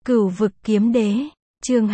Cửu vực kiếm đế, chương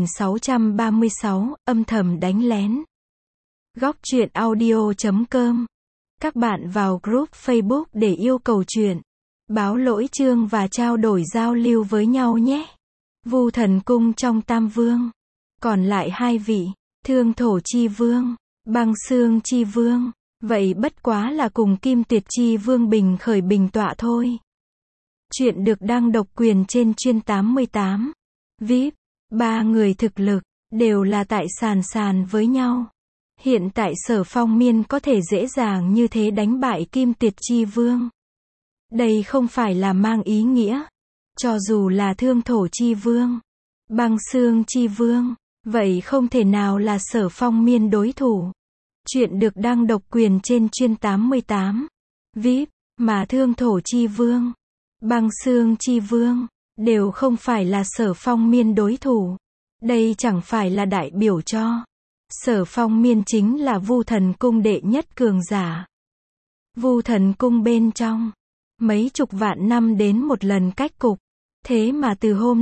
2636, âm thầm đánh lén. Góc truyện audio.com. Các bạn vào group Facebook để yêu cầu truyện, báo lỗi chương và trao đổi giao lưu với nhau nhé. Vu Thần Cung trong Tam Vương. Còn lại hai vị, Thương Thổ Chi Vương, Băng Xương Chi Vương, vậy bất quá là cùng Kim Tuyệt Chi Vương bình khởi bình tọa thôi. Chuyện được đăng độc quyền trên chuyên 88. VIP, ba người thực lực, đều là tại sàn với nhau. Hiện tại Sở Phong Miên có thể dễ dàng như thế đánh bại Kim Tuyệt Chi Vương. Đây không phải là mang ý nghĩa. Cho dù là Thương Thổ Chi Vương, Băng Xương Chi Vương, vậy không thể nào là Sở Phong Miên đối thủ. Chuyện được đăng độc quyền trên chuyên 88. VIP, mà Thương Thổ Chi Vương, Băng Xương Chi Vương, đều không phải là Sở Phong Miên đối thủ. Đây chẳng phải là đại biểu cho Sở Phong Miên chính là Vu Thần Cung đệ nhất cường giả. Vu Thần Cung bên trong, mấy chục vạn năm đến một lần cách cục. Thế mà từ hôm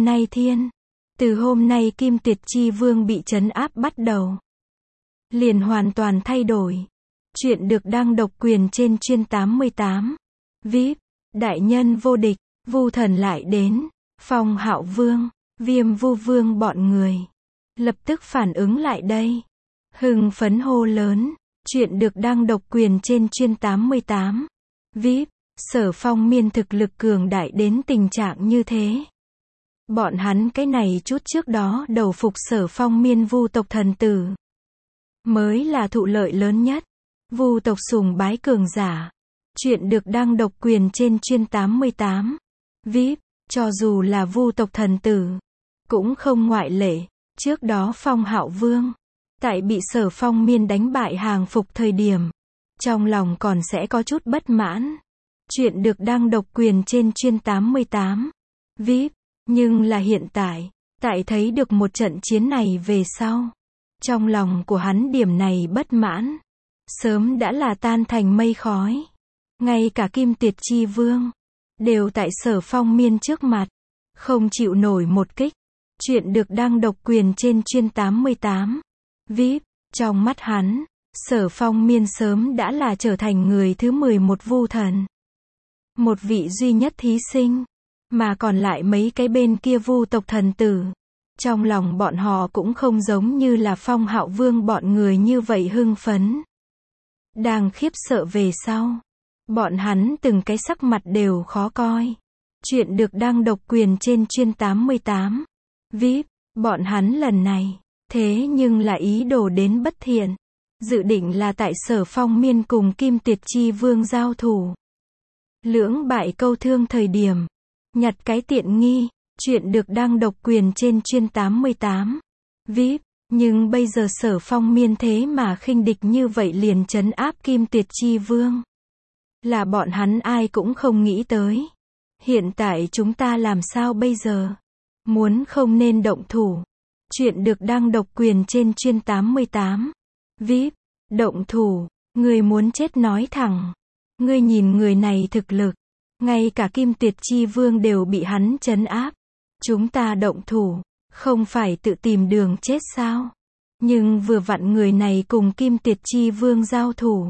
nay Kim Tuyệt Chi Vương bị trấn áp bắt đầu, liền hoàn toàn thay đổi. Chuyện được đăng độc quyền trên chuyên 88. VIP, đại nhân vô địch, Vu Thần lại đến. Phong Hạo Vương, Viêm Vu Vương bọn người lập tức phản ứng lại đây, hưng phấn hô lớn. Chuyện được đăng độc quyền trên chuyên 88. VIP, Sở Phong Miên thực lực cường đại đến tình trạng như thế. Bọn hắn cái này chút trước đó đầu phục Sở Phong Miên Vu tộc thần tử, mới là thụ lợi lớn nhất. Vu tộc sùng bái cường giả. Chuyện được đăng độc quyền trên chuyên 88. VIP, cho dù là Vu tộc thần tử, cũng không ngoại lệ. Trước đó Phong Hạo Vương, tại bị Sở Phong Miên đánh bại hàng phục thời điểm, trong lòng còn sẽ có chút bất mãn. Chuyện được đăng độc quyền trên chuyên 88. VIP, nhưng là hiện tại, tại thấy được một trận chiến này về sau, trong lòng của hắn điểm này bất mãn sớm đã là tan thành mây khói. Ngay cả Kim Tuyệt Chi Vương đều tại Sở Phong Miên trước mặt không chịu nổi một kích. Chuyện được đăng độc quyền trên chuyên 88. VIP, trong mắt hắn, Sở Phong Miên sớm đã là trở thành người thứ 11 Vu Thần, một vị duy nhất thí sinh. Mà còn lại mấy cái bên kia Vu tộc thần tử, trong lòng bọn họ cũng không giống như là Phong Hạo Vương bọn người như vậy hưng phấn. Đang khiếp sợ về sau, bọn hắn từng cái sắc mặt đều khó coi. Chuyện được đăng độc quyền trên chuyên 88. VIP, bọn hắn lần này, thế nhưng là ý đồ đến bất thiện. Dự định là tại Sở Phong Miên cùng Kim Tuyệt Chi Vương giao thủ, lưỡng bại câu thương thời điểm, nhặt cái tiện nghi. Chuyện được đăng độc quyền trên chuyên 88. VIP, nhưng bây giờ Sở Phong Miên thế mà khinh địch như vậy liền trấn áp Kim Tuyệt Chi Vương, là bọn hắn ai cũng không nghĩ tới. Hiện tại chúng ta làm sao bây giờ? Muốn không nên động thủ. Chuyện được đăng độc quyền trên chuyên 88. VIP, động thủ, người muốn chết nói thẳng. Ngươi nhìn người này thực lực, ngay cả Kim Tuyệt Chi Vương đều bị hắn trấn áp. Chúng ta động thủ, không phải tự tìm đường chết sao? Nhưng vừa vặn người này cùng Kim Tuyệt Chi Vương giao thủ,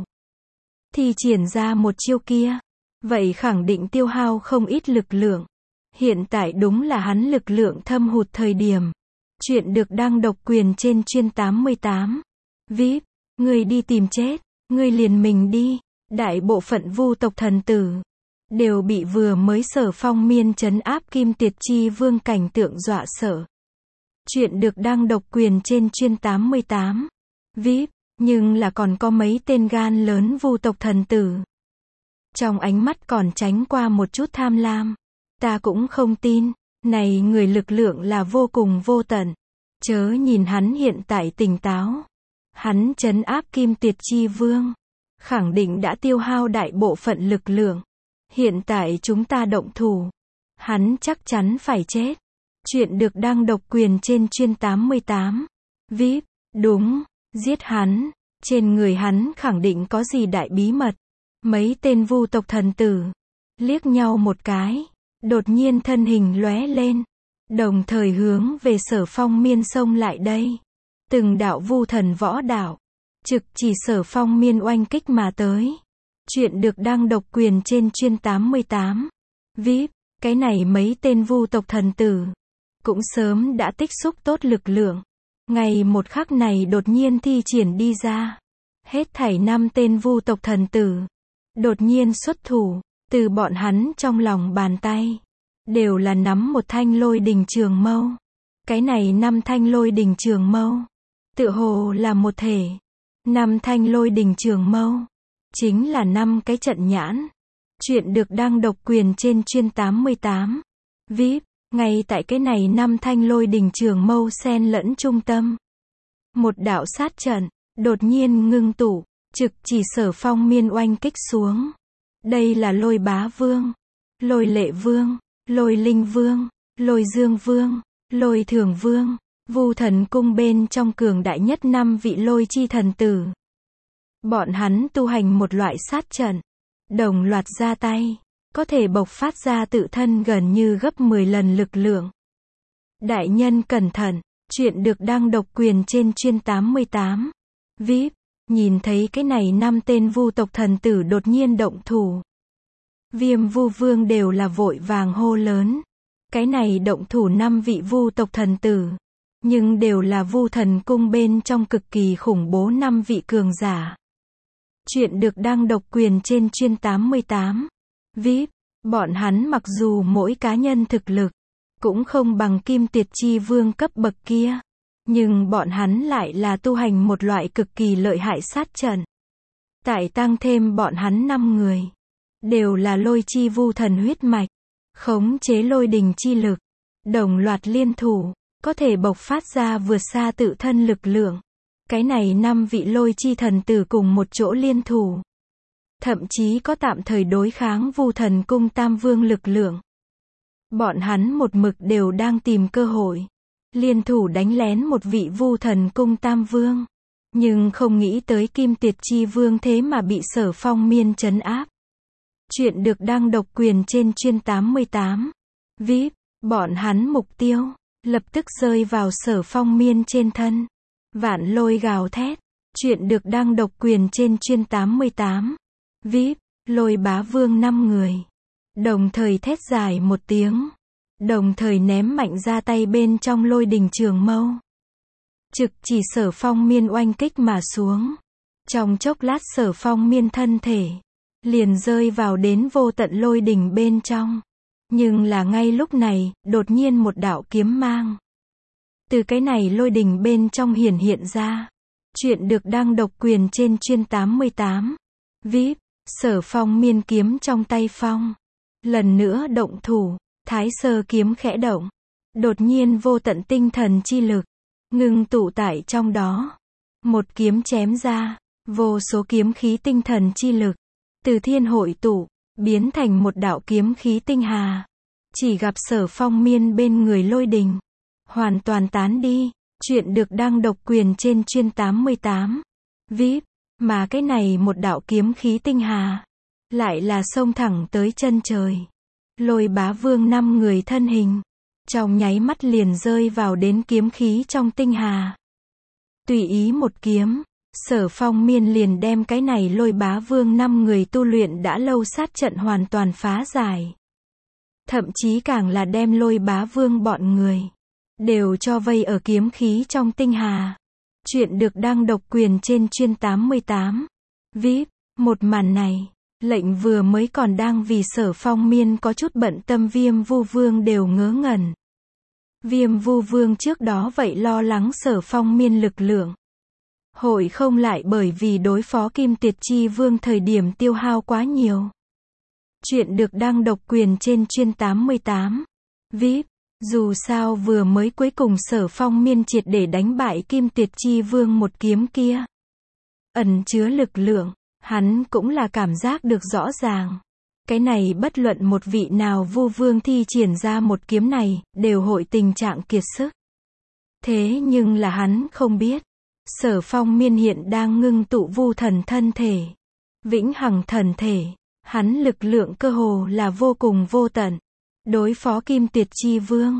thì triển ra một chiêu kia, vậy khẳng định tiêu hao không ít lực lượng. Hiện tại đúng là hắn lực lượng thâm hụt thời điểm. Chuyện được đăng độc quyền trên chuyên 88. VIP, ngươi đi tìm chết, ngươi liền mình đi. Đại bộ phận Vu tộc thần tử đều bị vừa mới Sở Phong Miên trấn áp Kim Tuyệt Chi Vương cảnh tượng dọa sợ. Chuyện được đăng độc quyền trên chuyên 88. VIP, nhưng là còn có mấy tên gan lớn Vu tộc thần tử, trong ánh mắt còn tránh qua một chút tham lam. Ta cũng không tin, này người lực lượng là vô cùng vô tận. Chớ nhìn hắn hiện tại tỉnh táo, hắn trấn áp Kim Tuyệt Chi Vương, khẳng định đã tiêu hao đại bộ phận lực lượng. Hiện tại chúng ta động thủ, hắn chắc chắn phải chết. Chuyện được đăng độc quyền trên chuyên 88. VIP, đúng, giết hắn. Trên người hắn khẳng định có gì đại bí mật. Mấy tên Vu tộc thần tử liếc nhau một cái, đột nhiên thân hình lóe lên, đồng thời hướng về Sở Phong Miên xông lại đây. Từng đạo vu thần võ đạo, trực chỉ Sở Phong Miên oanh kích mà tới. Chuyện được đăng độc quyền trên chuyên 88. VIP, cái này mấy tên vu tộc thần tử, cũng sớm đã tích xúc tốt lực lượng. Ngày một khắc này đột nhiên thi triển đi ra. Hết thảy 5 tên vu tộc thần tử, đột nhiên xuất thủ, từ bọn hắn trong lòng bàn tay, đều là nắm một thanh lôi đình trường mâu. Cái này 5 thanh lôi đình trường mâu, tựa hồ là một thể. 5 thanh lôi đình trường mâu, chính là 5 cái trận nhãn. Chuyện được đăng độc quyền trên chuyên 88. VIP, ngay tại cái này 5 thanh lôi đình trường mâu xen lẫn trung tâm. Một đạo sát trận, đột nhiên ngưng tụ, trực chỉ Sở Phong Miên oanh kích xuống. Đây là lôi bá vương, lôi lệ vương, lôi linh vương, lôi dương vương, lôi thường vương, vu thần cung bên trong cường đại nhất 5 vị lôi chi thần tử. Bọn hắn tu hành một loại sát trận, đồng loạt ra tay, có thể bộc phát ra tự thân gần như gấp 10 lần lực lượng. Đại nhân cẩn thận, chuyện được đăng độc quyền trên chuyên 88. VIP, nhìn thấy cái này 5 tên vu tộc thần tử đột nhiên động thủ. Viêm vu vương đều là vội vàng hô lớn. Cái này động thủ 5 vị vu tộc thần tử, nhưng đều là vu thần cung bên trong cực kỳ khủng bố 5 vị cường giả. Chuyện được đăng độc quyền trên chuyên 88. VIP, bọn hắn mặc dù mỗi cá nhân thực lực cũng không bằng Kim Tuyệt Chi Vương cấp bậc kia, nhưng bọn hắn lại là tu hành một loại cực kỳ lợi hại sát trận. Tại tăng thêm bọn hắn 5 người, đều là lôi chi vu thần huyết mạch, khống chế lôi đình chi lực, đồng loạt liên thủ, có thể bộc phát ra vượt xa tự thân lực lượng. Cái này 5 vị lôi chi thần tử cùng một chỗ liên thủ, thậm chí có tạm thời đối kháng vu thần cung tam vương lực lượng. Bọn hắn một mực đều đang tìm cơ hội liên thủ đánh lén một vị vu thần cung tam vương, nhưng không nghĩ tới Kim Tuyệt Chi Vương thế mà bị Sở Phong Miên trấn áp. Chuyện được đăng độc quyền trên chuyên 88. VIP, bọn hắn mục tiêu lập tức rơi vào Sở Phong Miên trên thân. Vạn lôi gào thét. Chuyện được đăng độc quyền trên chuyên 88. VIP, lôi bá vương 5 người, đồng thời thét dài một tiếng, đồng thời ném mạnh ra tay bên trong lôi đình trường mâu, trực chỉ Sở Phong Miên oanh kích mà xuống. Trong chốc lát Sở Phong Miên thân thể liền rơi vào đến vô tận lôi đình bên trong. Nhưng là ngay lúc này, đột nhiên một đạo kiếm mang từ cái này lôi đình bên trong hiển hiện ra. Chuyện được đăng độc quyền trên chuyên 88. VIP, Sở Phong Miên kiếm trong tay phong, lần nữa động thủ, Thái Sơ kiếm khẽ động. Đột nhiên vô tận tinh thần chi lực ngưng tụ tại trong đó. Một kiếm chém ra, vô số kiếm khí tinh thần chi lực từ thiên hội tụ, biến thành một đạo kiếm khí tinh hà. Chỉ gặp Sở Phong Miên bên người lôi đình hoàn toàn tán đi. Chuyện được đăng độc quyền trên chuyên 88. VIP, mà cái này một đạo kiếm khí tinh hà lại là xông thẳng tới chân trời. Lôi bá vương 5 người thân hình trong nháy mắt liền rơi vào đến kiếm khí trong tinh hà. Tùy ý một kiếm, Sở Phong Miên liền đem cái này lôi bá vương 5 người tu luyện đã lâu sát trận hoàn toàn phá giải. Thậm chí càng là đem lôi bá vương bọn người đều cho vây ở kiếm khí trong tinh hà. Chuyện được đăng độc quyền trên chuyên 88. VIP, một màn này, lệnh vừa mới còn đang vì Sở Phong Miên có chút bận tâm Viêm Vu Vương đều ngớ ngẩn. Viêm Vu Vương trước đó vậy lo lắng Sở Phong Miên lực lượng hội không lại bởi vì đối phó Kim Tuyệt Chi Vương thời điểm tiêu hao quá nhiều. Chuyện được đăng độc quyền trên chuyên 88. VIP, dù sao vừa mới cuối cùng Sở Phong Miên triệt để đánh bại Kim Tuyệt Chi Vương một kiếm kia, ẩn chứa lực lượng, hắn cũng là cảm giác được rõ ràng. Cái này bất luận một vị nào vu vương thi triển ra một kiếm này, đều hội tình trạng kiệt sức. Thế nhưng là hắn không biết, Sở Phong Miên hiện đang ngưng tụ vu thần thân thể, vĩnh hằng thần thể, hắn lực lượng cơ hồ là vô cùng vô tận. Đối phó Kim Tuyệt Chi Vương,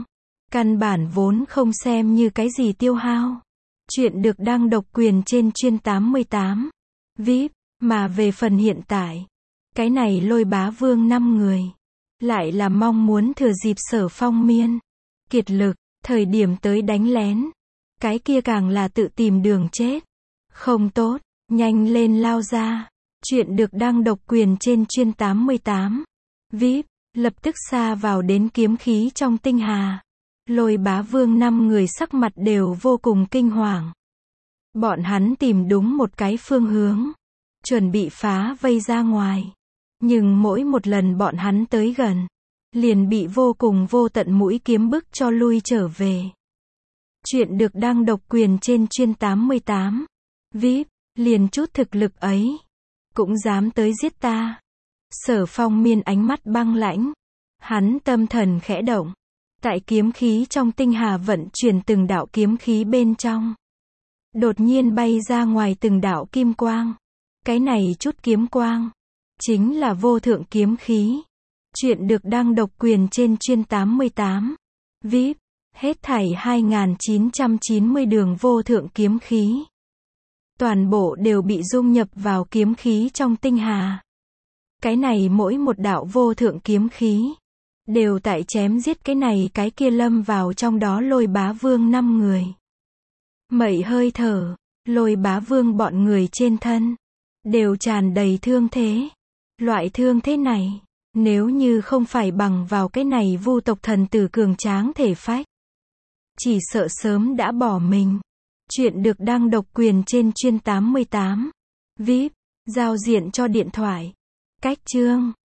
Căn bản vốn không xem như cái gì tiêu hao. Chuyện được đăng độc quyền trên chuyên 88 VIP, mà về phần hiện tại, cái này Lôi Bá Vương 5 người, lại là mong muốn thừa dịp Sở Phong Miên kiệt lực, thời điểm tới đánh lén. Cái kia càng là tự tìm đường chết. Không tốt, nhanh lên lao ra. Chuyện được đăng độc quyền trên chuyên 88 VIP, lập tức xa vào đến kiếm khí trong tinh hà. Lôi Bá Vương 5 người sắc mặt đều vô cùng kinh hoàng. Bọn hắn tìm đúng một cái phương hướng, chuẩn bị phá vây ra ngoài. Nhưng mỗi một lần bọn hắn tới gần, liền bị vô cùng vô tận mũi kiếm bức cho lui trở về. Chuyện được đăng độc quyền trên chuyên 88 VIP, liền chút thực lực ấy, cũng dám tới giết ta. Sở Phong Miên ánh mắt băng lãnh. Hắn tâm thần khẽ động. Tại kiếm khí trong tinh hà vận chuyển từng đạo kiếm khí bên trong. Đột nhiên bay ra ngoài từng đạo kim quang. Cái này chút kiếm quang, chính là vô thượng kiếm khí. Chuyện được đăng độc quyền trên chuyên 88 VIP, hết thảy 2990 đường vô thượng kiếm khí. Toàn bộ đều bị dung nhập vào kiếm khí trong tinh hà. Cái này mỗi một đạo vô thượng kiếm khí, đều tại chém giết cái này cái kia lâm vào trong đó Lôi Bá Vương 5 người. Mẩy hơi thở, Lôi Bá Vương bọn người trên thân, đều tràn đầy thương thế. Loại thương thế này, nếu như không phải bằng vào cái này vu tộc thần tử cường tráng thể phách, chỉ sợ sớm đã bỏ mình. Chuyện được đăng độc quyền trên chuyên 88 VIP, giao diện cho điện thoại. Cách chương